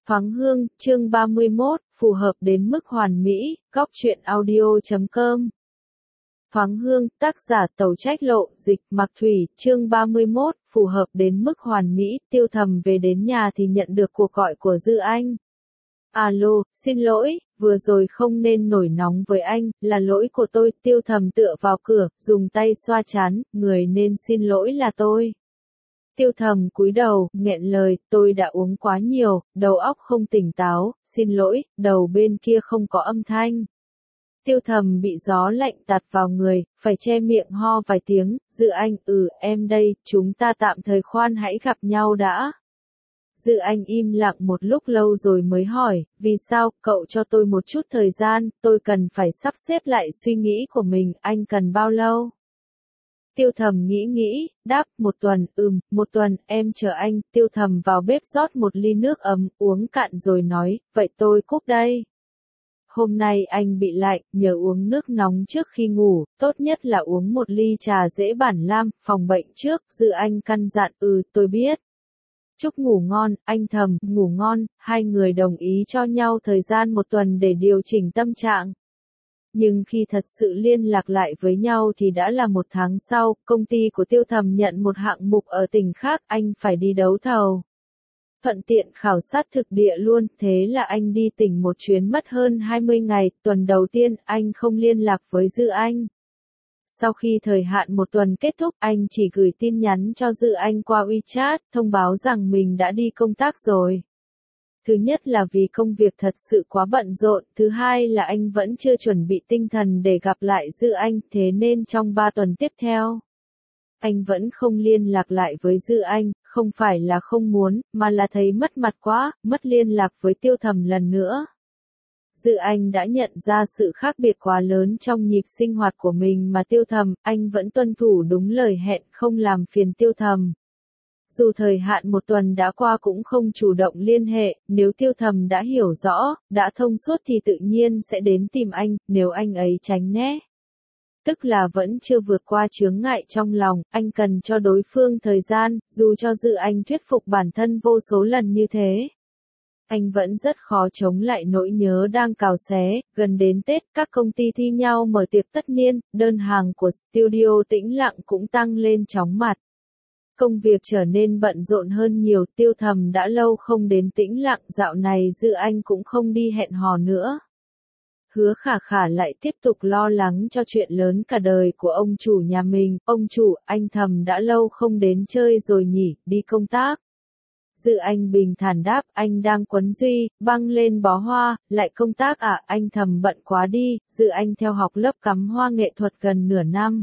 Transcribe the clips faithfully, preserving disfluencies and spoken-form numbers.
Thoáng hương, chương ba mươi mốt, phù hợp đến mức hoàn mỹ, góc truyện audio chấm com. Thoáng hương, tác giả Tẩu Trách Lộ, dịch Mạc Thủy, chương ba mươi mốt, phù hợp đến mức hoàn mỹ, Tiêu Thầm về đến nhà thì nhận được cuộc gọi của Dư Anh. Alo, xin lỗi, vừa rồi không nên nổi nóng với anh, là lỗi của tôi, Tiêu Thầm tựa vào cửa, dùng tay xoa trán, người nên xin lỗi là tôi. Tiêu Thầm cúi đầu, nghẹn lời, tôi đã uống quá nhiều, đầu óc không tỉnh táo, xin lỗi, đầu bên kia không có âm thanh. Tiêu Thầm bị gió lạnh tạt vào người, phải che miệng ho vài tiếng, Dư Anh, ừ, em đây, chúng ta tạm thời khoan hãy gặp nhau đã. Dư Anh im lặng một lúc lâu rồi mới hỏi, vì sao, cậu cho tôi một chút thời gian, tôi cần phải sắp xếp lại suy nghĩ của mình, anh cần bao lâu? Tiêu Thầm nghĩ nghĩ, đáp, một tuần, ừm, một tuần, em chờ anh, Tiêu Thầm vào bếp rót một ly nước ấm, uống cạn rồi nói, vậy tôi cúp đây. Hôm nay anh bị lạnh, nhớ uống nước nóng trước khi ngủ, tốt nhất là uống một ly trà dễ bản lam, phòng bệnh trước, Dư Anh căn dặn, ừ, tôi biết. Chúc ngủ ngon, anh Thầm, ngủ ngon, hai người đồng ý cho nhau thời gian một tuần để điều chỉnh tâm trạng. Nhưng khi thật sự liên lạc lại với nhau thì đã là một tháng sau, công ty của Tiêu Thầm nhận một hạng mục ở tỉnh khác, anh phải đi đấu thầu. Thuận tiện khảo sát thực địa luôn, thế là anh đi tỉnh một chuyến mất hơn hai mươi ngày, tuần đầu tiên, anh không liên lạc với Dư Anh. Sau khi thời hạn một tuần kết thúc, anh chỉ gửi tin nhắn cho Dư Anh qua WeChat, thông báo rằng mình đã đi công tác rồi. Thứ nhất là vì công việc thật sự quá bận rộn, thứ hai là anh vẫn chưa chuẩn bị tinh thần để gặp lại Dư Anh, thế nên trong ba tuần tiếp theo, anh vẫn không liên lạc lại với Dư Anh, không phải là không muốn, mà là thấy mất mặt quá, mất liên lạc với Tiêu Thầm lần nữa. Dư Anh đã nhận ra sự khác biệt quá lớn trong nhịp sinh hoạt của mình mà Tiêu Thầm, anh vẫn tuân thủ đúng lời hẹn không làm phiền Tiêu Thầm. Dù thời hạn một tuần đã qua cũng không chủ động liên hệ, nếu Tiêu Thầm đã hiểu rõ, đã thông suốt thì tự nhiên sẽ đến tìm anh, nếu anh ấy tránh né. Tức là vẫn chưa vượt qua chướng ngại trong lòng, anh cần cho đối phương thời gian, dù cho Dư Anh thuyết phục bản thân vô số lần như thế. Anh vẫn rất khó chống lại nỗi nhớ đang cào xé, gần đến Tết các công ty thi nhau mở tiệc tất niên, đơn hàng của studio Tĩnh Lặng cũng tăng lên chóng mặt. Công việc trở nên bận rộn hơn nhiều, Tiêu Thầm đã lâu không đến Tĩnh Lặng, dạo này Dư Anh cũng không đi hẹn hò nữa. Hứa Khả Khả lại tiếp tục lo lắng cho chuyện lớn cả đời của ông chủ nhà mình, ông chủ, anh Thầm đã lâu không đến chơi rồi nhỉ, đi công tác. Dư Anh bình thản đáp, anh đang quấn Duy, băng lên bó hoa, lại công tác à, anh Thầm bận quá đi, Dư Anh theo học lớp cắm hoa nghệ thuật gần nửa năm.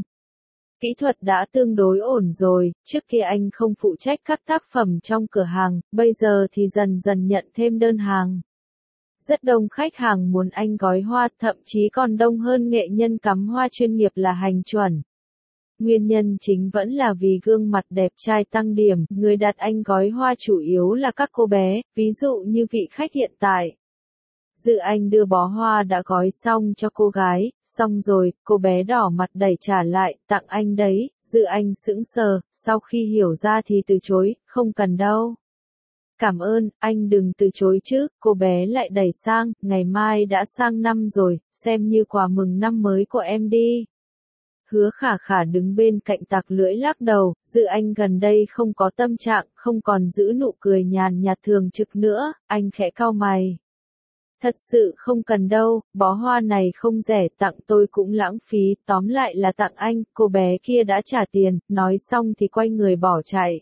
Kỹ thuật đã tương đối ổn rồi, trước kia anh không phụ trách các tác phẩm trong cửa hàng, bây giờ thì dần dần nhận thêm đơn hàng. Rất đông khách hàng muốn anh gói hoa, thậm chí còn đông hơn nghệ nhân cắm hoa chuyên nghiệp là Hành Chuẩn. Nguyên nhân chính vẫn là vì gương mặt đẹp trai tăng điểm, người đặt anh gói hoa chủ yếu là các cô bé, ví dụ như vị khách hiện tại. Dư Anh đưa bó hoa đã gói xong cho cô gái, xong rồi, cô bé đỏ mặt đẩy trả lại, tặng anh đấy, Dư Anh sững sờ, sau khi hiểu ra thì từ chối, không cần đâu. Cảm ơn, anh đừng từ chối chứ, cô bé lại đẩy sang, ngày mai đã sang năm rồi, xem như quà mừng năm mới của em đi. Hứa Khả Khả đứng bên cạnh tặc lưỡi lắc đầu, Dư Anh gần đây không có tâm trạng, không còn giữ nụ cười nhàn nhạt thường trực nữa, anh khẽ cau mày. Thật sự không cần đâu, bó hoa này không rẻ, tặng tôi cũng lãng phí, tóm lại là tặng anh, cô bé kia đã trả tiền, nói xong thì quay người bỏ chạy.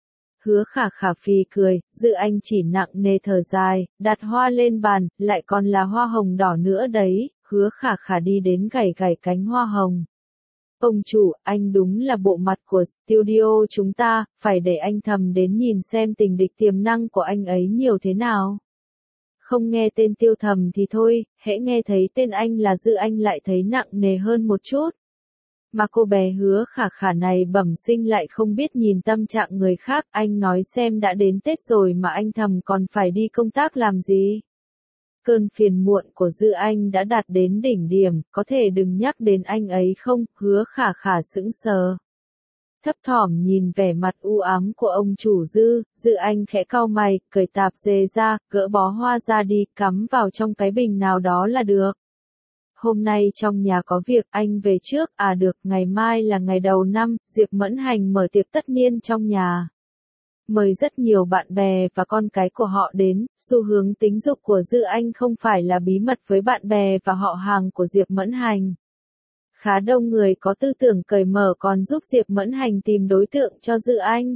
Hứa Khả Khả phì cười, Dư Anh chỉ nặng nề thở dài, đặt hoa lên bàn, lại còn là hoa hồng đỏ nữa đấy, Hứa Khả Khả đi đến gảy gảy cánh hoa hồng. Ông chủ, anh đúng là bộ mặt của studio chúng ta, phải để anh Thầm đến nhìn xem tình địch tiềm năng của anh ấy nhiều thế nào. Không nghe tên Tiêu Thầm thì thôi, hễ nghe thấy tên anh là Dư Anh lại thấy nặng nề hơn một chút. Mà cô bé Hứa Khả Khả này bẩm sinh lại không biết nhìn tâm trạng người khác, anh nói xem đã đến Tết rồi mà anh Thầm còn phải đi công tác làm gì. Cơn phiền muộn của Dư Anh đã đạt đến đỉnh điểm, có thể đừng nhắc đến anh ấy không, Hứa Khả Khả sững sờ. Thấp thỏm nhìn vẻ mặt u ám của ông chủ Dư, Dư Anh khẽ cau mày, cởi tạp dề ra, gỡ bó hoa ra đi, cắm vào trong cái bình nào đó là được. Hôm nay trong nhà có việc, anh về trước, à được, ngày mai là ngày đầu năm, Diệp Mẫn Hành mở tiệc tất niên trong nhà. Mời rất nhiều bạn bè và con cái của họ đến, xu hướng tính dục của Dư Anh không phải là bí mật với bạn bè và họ hàng của Diệp Mẫn Hành. Khá đông người có tư tưởng cởi mở còn giúp Diệp Mẫn Hành tìm đối tượng cho Dư Anh.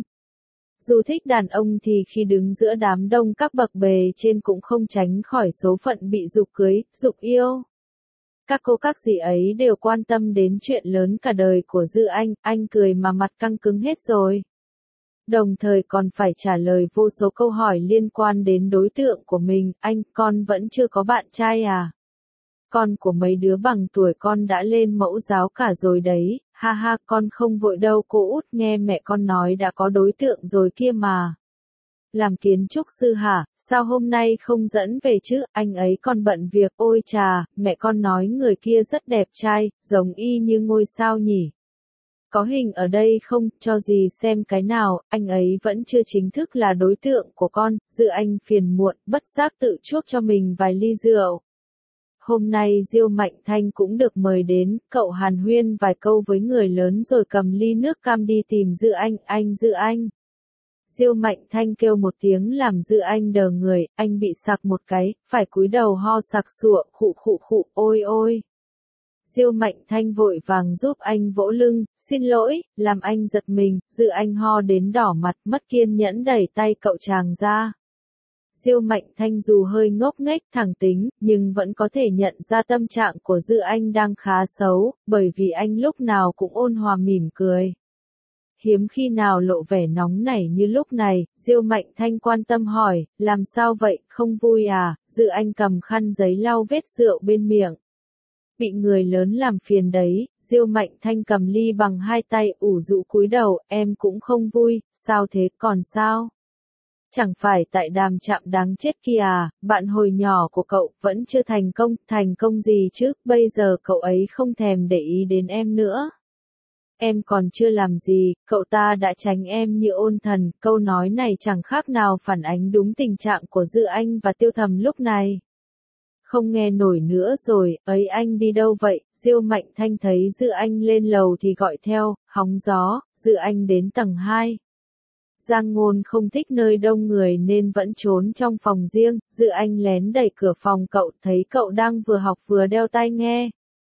Dù thích đàn ông thì khi đứng giữa đám đông các bậc bề trên cũng không tránh khỏi số phận bị giục cưới, giục yêu. Các cô các dì ấy đều quan tâm đến chuyện lớn cả đời của Dư Anh, anh cười mà mặt căng cứng hết rồi. Đồng thời còn phải trả lời vô số câu hỏi liên quan đến đối tượng của mình, anh, con vẫn chưa có bạn trai à? Con của mấy đứa bằng tuổi con đã lên mẫu giáo cả rồi đấy, ha ha, con không vội đâu cô út, nghe mẹ con nói đã có đối tượng rồi kia mà. Làm kiến trúc sư hả, sao hôm nay không dẫn về chứ, anh ấy còn bận việc, ôi chà, mẹ con nói người kia rất đẹp trai, giống y như ngôi sao nhỉ. Có hình ở đây không, cho gì xem cái nào, anh ấy vẫn chưa chính thức là đối tượng của con, Dư Anh phiền muộn, bất giác tự chuốc cho mình vài ly rượu. Hôm nay Diêu Mạnh Thanh cũng được mời đến, cậu hàn huyên vài câu với người lớn rồi cầm ly nước cam đi tìm Dư Anh, anh Dư Anh. Diêu Mạnh Thanh kêu một tiếng làm Dư Anh đờ người, anh bị sặc một cái, phải cúi đầu ho sặc sụa, khụ khụ khụ, ôi ôi. Diêu Mạnh Thanh vội vàng giúp anh vỗ lưng, xin lỗi, làm anh giật mình, Dư Anh ho đến đỏ mặt, mất kiên nhẫn đẩy tay cậu chàng ra. Diêu Mạnh Thanh dù hơi ngốc nghếch thẳng tính, nhưng vẫn có thể nhận ra tâm trạng của Dư Anh đang khá xấu, bởi vì anh lúc nào cũng ôn hòa mỉm cười. Hiếm khi nào lộ vẻ nóng nảy như lúc này, Diêu Mạnh Thanh quan tâm hỏi, làm sao vậy, không vui à, Dư Anh cầm khăn giấy lau vết rượu bên miệng. Bị người lớn làm phiền đấy, Diêu Mạnh Thanh cầm ly bằng hai tay ủ rũ cúi đầu, em cũng không vui, sao thế, còn sao? Chẳng phải tại đàm chạm đáng chết kia à, bạn hồi nhỏ của cậu vẫn chưa thành công, thành công gì chứ, bây giờ cậu ấy không thèm để ý đến em nữa. Em còn chưa làm gì, cậu ta đã tránh em như ôn thần, câu nói này chẳng khác nào phản ánh đúng tình trạng của Dư Anh và Tiêu Thầm lúc này. Không nghe nổi nữa rồi, ấy anh đi đâu vậy, Diêu Mạnh Thanh thấy Dư Anh lên lầu thì gọi theo, hóng gió, Dư Anh đến tầng hai. Giang Ngôn không thích nơi đông người nên vẫn trốn trong phòng riêng, Dư Anh lén đẩy cửa phòng cậu, thấy cậu đang vừa học vừa đeo tai nghe.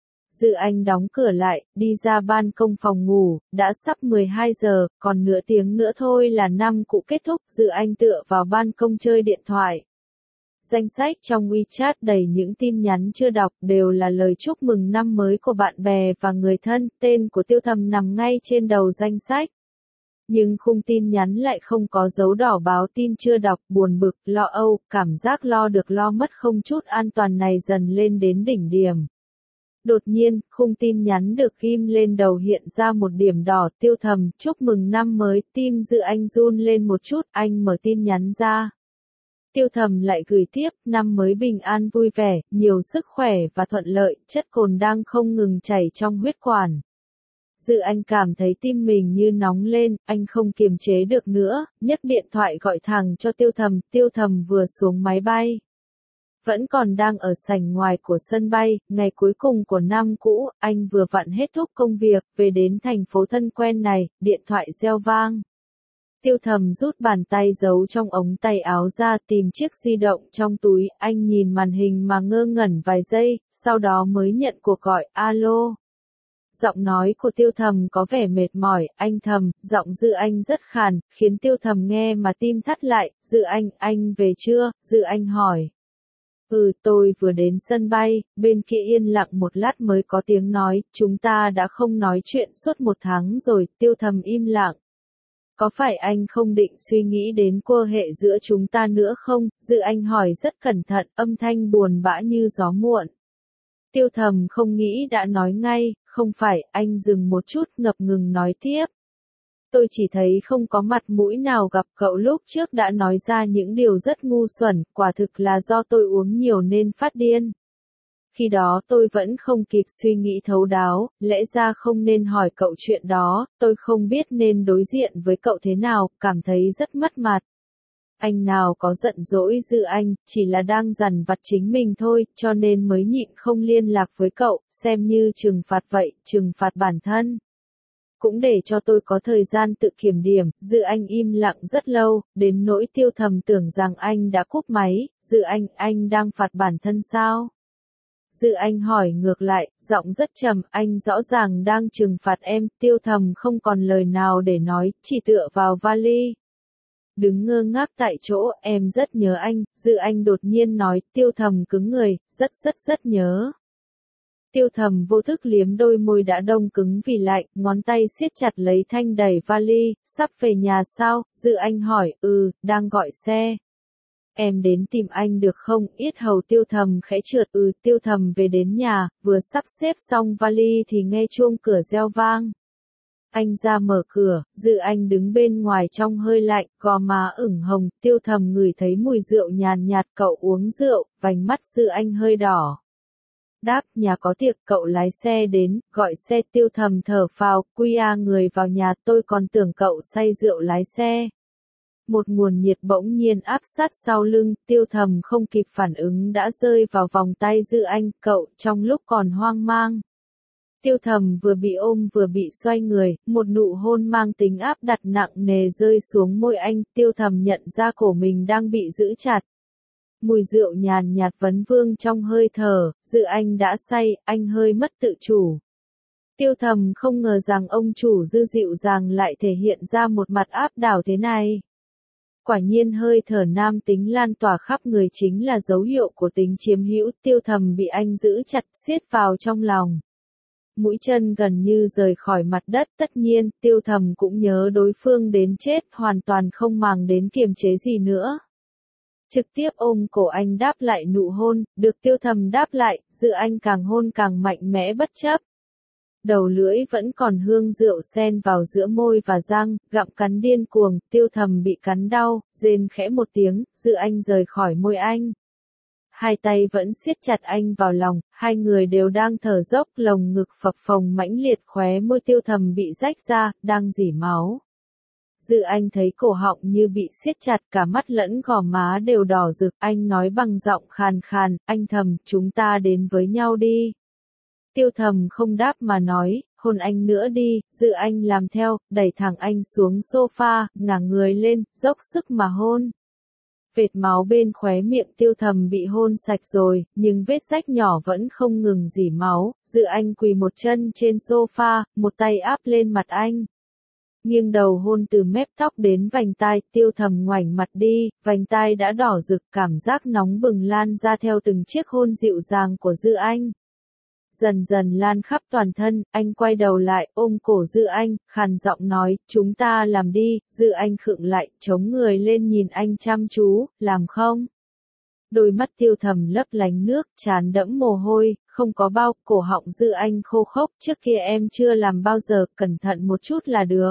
Dư Anh đóng cửa lại, đi ra ban công phòng ngủ, đã sắp mười hai giờ, còn nửa tiếng nữa thôi là năm cụ kết thúc, Dư Anh tựa vào ban công chơi điện thoại. Danh sách trong WeChat đầy những tin nhắn chưa đọc đều là lời chúc mừng năm mới của bạn bè và người thân, tên của Tiêu Thầm nằm ngay trên đầu danh sách. Nhưng khung tin nhắn lại không có dấu đỏ báo tin chưa đọc, buồn bực, lo âu, cảm giác lo được lo mất không chút an toàn này dần lên đến đỉnh điểm. Đột nhiên, khung tin nhắn được ghim lên đầu hiện ra một điểm đỏ, Tiêu Thầm, chúc mừng năm mới, tim Dư Anh run lên một chút, anh mở tin nhắn ra. Tiêu Thầm lại gửi tiếp, năm mới bình an vui vẻ, nhiều sức khỏe và thuận lợi, chất cồn đang không ngừng chảy trong huyết quản. Dư Anh cảm thấy tim mình như nóng lên, anh không kiềm chế được nữa, nhấc điện thoại gọi thẳng cho Tiêu Thầm, Tiêu Thầm vừa xuống máy bay. Vẫn còn đang ở sảnh ngoài của sân bay, ngày cuối cùng của năm cũ, anh vừa vặn hết thúc công việc, về đến thành phố thân quen này, điện thoại reo vang. Tiêu Thầm rút bàn tay giấu trong ống tay áo ra tìm chiếc di động trong túi, anh nhìn màn hình mà ngơ ngẩn vài giây, sau đó mới nhận cuộc gọi, alo. Giọng nói của Tiêu Thầm có vẻ mệt mỏi, anh Thầm, giọng Dư Anh rất khàn, khiến Tiêu Thầm nghe mà tim thắt lại, Dư Anh, anh về chưa, Dư Anh hỏi. Ừ, tôi vừa đến sân bay, bên kia yên lặng một lát mới có tiếng nói, chúng ta đã không nói chuyện suốt một tháng rồi, Tiêu Thầm im lặng. Có phải anh không định suy nghĩ đến quan hệ giữa chúng ta nữa không? Dư Anh hỏi rất cẩn thận, âm thanh buồn bã như gió muộn. Tiêu Thầm không nghĩ đã nói ngay, không phải, anh dừng một chút ngập ngừng nói tiếp. Tôi chỉ thấy không có mặt mũi nào gặp cậu lúc trước đã nói ra những điều rất ngu xuẩn, quả thực là do tôi uống nhiều nên phát điên. Khi đó tôi vẫn không kịp suy nghĩ thấu đáo, lẽ ra không nên hỏi cậu chuyện đó, tôi không biết nên đối diện với cậu thế nào, cảm thấy rất mất mặt. Anh nào có giận dỗi Dư Anh, chỉ là đang dằn vặt chính mình thôi, cho nên mới nhịn không liên lạc với cậu, xem như trừng phạt vậy, trừng phạt bản thân. Cũng để cho tôi có thời gian tự kiểm điểm, Dư Anh im lặng rất lâu, đến nỗi Tiêu Thầm tưởng rằng anh đã cúp máy, Dư Anh, anh đang phạt bản thân sao? Dư Anh hỏi ngược lại, giọng rất trầm, anh rõ ràng đang trừng phạt em, Tiêu Thầm không còn lời nào để nói, chỉ tựa vào vali. Đứng ngơ ngác tại chỗ, em rất nhớ anh, Dư Anh đột nhiên nói, Tiêu Thầm cứng người, rất rất rất nhớ. Tiêu Thầm vô thức liếm đôi môi đã đông cứng vì lạnh, ngón tay siết chặt lấy thanh đẩy vali, sắp về nhà sao, Dư Anh hỏi, ừ, đang gọi xe. Em đến tìm anh được không, yết hầu Tiêu Thầm khẽ trượt, ừ, Tiêu Thầm về đến nhà, vừa sắp xếp xong vali thì nghe chuông cửa reo vang. Anh ra mở cửa, Dư Anh đứng bên ngoài trong hơi lạnh, gò má ửng hồng, Tiêu Thầm ngửi thấy mùi rượu nhàn nhạt, cậu uống rượu, vành mắt Dư Anh hơi đỏ. Đáp, nhà có tiệc, cậu lái xe đến, gọi xe, Tiêu Thầm thở phào, quy a người vào nhà, tôi còn tưởng cậu say rượu lái xe. Một nguồn nhiệt bỗng nhiên áp sát sau lưng, Tiêu Thầm không kịp phản ứng đã rơi vào vòng tay Dư Anh, cậu, trong lúc còn hoang mang. Tiêu Thầm vừa bị ôm vừa bị xoay người, một nụ hôn mang tính áp đặt nặng nề rơi xuống môi anh, Tiêu Thầm nhận ra cổ mình đang bị giữ chặt. Mùi rượu nhàn nhạt vấn vương trong hơi thở, Dư Anh đã say, anh hơi mất tự chủ. Tiêu Thầm không ngờ rằng ông chủ Dư dịu dàng lại thể hiện ra một mặt áp đảo thế này. Quả nhiên hơi thở nam tính lan tỏa khắp người chính là dấu hiệu của tính chiếm hữu, Tiêu Thầm bị anh giữ chặt siết vào trong lòng. Mũi chân gần như rời khỏi mặt đất, tất nhiên, Tiêu Thầm cũng nhớ đối phương đến chết, hoàn toàn không màng đến kiềm chế gì nữa. Trực tiếp ôm cổ anh đáp lại nụ hôn, được Tiêu Thầm đáp lại, Dư Anh càng hôn càng mạnh mẽ bất chấp. Đầu lưỡi vẫn còn hương rượu xen vào giữa môi và răng, gặm cắn điên cuồng, Tiêu Thầm bị cắn đau, rên khẽ một tiếng, Dư Anh rời khỏi môi anh. Hai tay vẫn siết chặt anh vào lòng, hai người đều đang thở dốc, lồng ngực phập phồng mãnh liệt, khóe môi Tiêu Thầm bị rách ra, đang rỉ máu. Dư Anh thấy cổ họng như bị siết chặt, cả mắt lẫn gò má đều đỏ rực, anh nói bằng giọng khàn khàn, anh Thầm, chúng ta đến với nhau đi. Tiêu Thầm không đáp mà nói, hôn anh nữa đi, Dư Anh làm theo, đẩy thẳng anh xuống sofa, ngả người lên, dốc sức mà hôn. Vệt máu bên khóe miệng Tiêu Thầm bị hôn sạch rồi, nhưng vết rách nhỏ vẫn không ngừng rỉ máu, Dư Anh quỳ một chân trên sofa, một tay áp lên mặt anh. Nghiêng đầu hôn từ mép tóc đến vành tai, Tiêu Thầm ngoảnh mặt đi, vành tai đã đỏ rực, cảm giác nóng bừng lan ra theo từng chiếc hôn dịu dàng của Dư Anh. Dần dần lan khắp toàn thân, anh quay đầu lại, ôm cổ Dư Anh, khàn giọng nói, chúng ta làm đi, Dư Anh khựng lại, chống người lên nhìn anh chăm chú, làm không? Đôi mắt Tiêu Thầm lấp lánh nước, trán đẫm mồ hôi, không có bao, cổ họng Dư Anh khô khốc, trước kia em chưa làm bao giờ, cẩn thận một chút là được.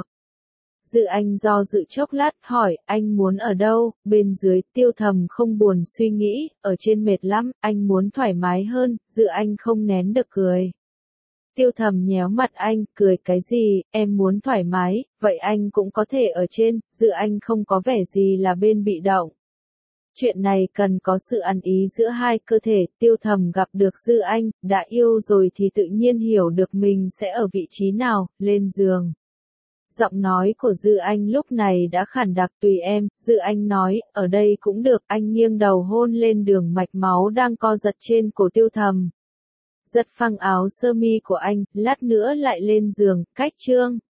Dư Anh do dự chốc lát, hỏi, anh muốn ở đâu, bên dưới, Tiêu Thầm không buồn suy nghĩ, ở trên mệt lắm, anh muốn thoải mái hơn, Dư Anh không nén được cười. Tiêu Thầm nhéo mặt anh, cười cái gì, em muốn thoải mái, vậy anh cũng có thể ở trên, Dư Anh không có vẻ gì là bên bị động. Chuyện này cần có sự ăn ý giữa hai cơ thể, Tiêu Thầm gặp được Dư Anh, đã yêu rồi thì tự nhiên hiểu được mình sẽ ở vị trí nào, lên giường. Giọng nói của Dư Anh lúc này đã khản đặc, tùy em, Dư Anh nói, ở đây cũng được, anh nghiêng đầu hôn lên đường mạch máu đang co giật trên cổ Tiêu Thầm. Giật phăng áo sơ mi của anh, lát nữa lại lên giường, cách chương.